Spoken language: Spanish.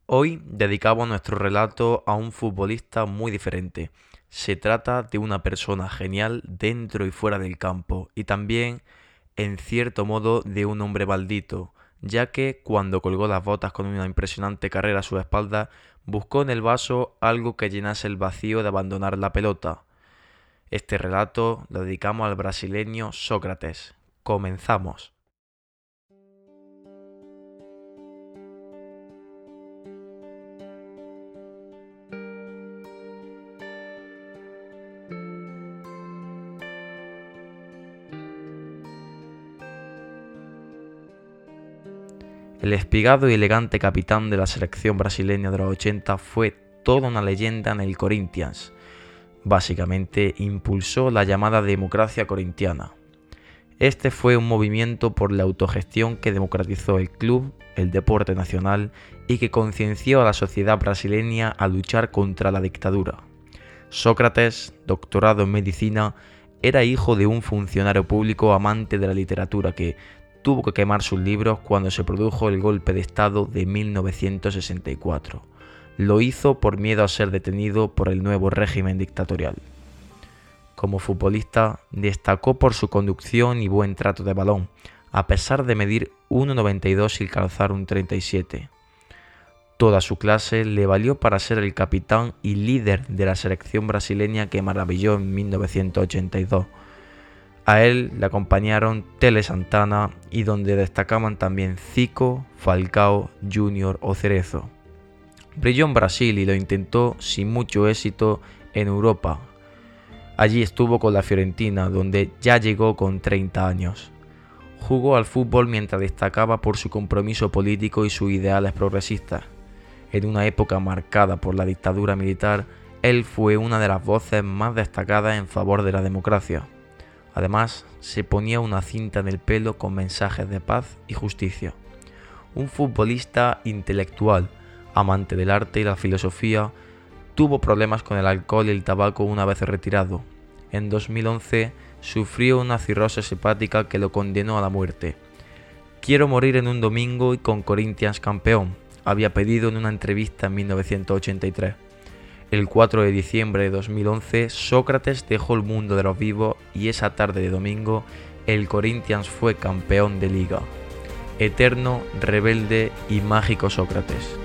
Hoy dedicamos nuestro relato a un futbolista muy diferente. Se trata de una persona genial dentro y fuera del campo y también, en cierto modo, de un hombre maldito, ya que cuando colgó las botas con una impresionante carrera a su espalda, buscó en el vaso algo que llenase el vacío de abandonar la pelota. Este relato lo dedicamos al brasileño Sócrates. Comenzamos. El espigado y elegante capitán de la selección brasileña de los 80 fue toda una leyenda en el Corinthians. Básicamente impulsó la llamada democracia corintiana. Este fue un movimiento por la autogestión que democratizó el club, el deporte nacional y que concienció a la sociedad brasileña a luchar contra la dictadura. Sócrates, doctorado en medicina, era hijo de un funcionario público amante de la literatura que tuvo que quemar sus libros cuando se produjo el golpe de Estado de 1964. Lo hizo por miedo a ser detenido por el nuevo régimen dictatorial. Como futbolista, destacó por su conducción y buen trato de balón, a pesar de medir 1,92 y calzar un 37. Toda su clase le valió para ser el capitán y líder de la selección brasileña que maravilló en 1982. A él le acompañaron Tele Santana y donde destacaban también Zico, Falcao, Junior o Cerezo. Brilló en Brasil y lo intentó sin mucho éxito en Europa. Allí estuvo con la Fiorentina, donde ya llegó con 30 años. Jugó al fútbol mientras destacaba por su compromiso político y sus ideales progresistas. En una época marcada por la dictadura militar, él fue una de las voces más destacadas en favor de la democracia. Además, se ponía una cinta en el pelo con mensajes de paz y justicia. Un futbolista intelectual, amante del arte y la filosofía, tuvo problemas con el alcohol y el tabaco una vez retirado. En 2011 sufrió una cirrosis hepática que lo condenó a la muerte. Quiero morir en un domingo y con Corinthians campeón, había pedido en una entrevista en 1983. El 4 de diciembre de 2011, Sócrates dejó el mundo de los vivos y esa tarde de domingo, el Corinthians fue campeón de liga. Eterno, rebelde y mágico Sócrates.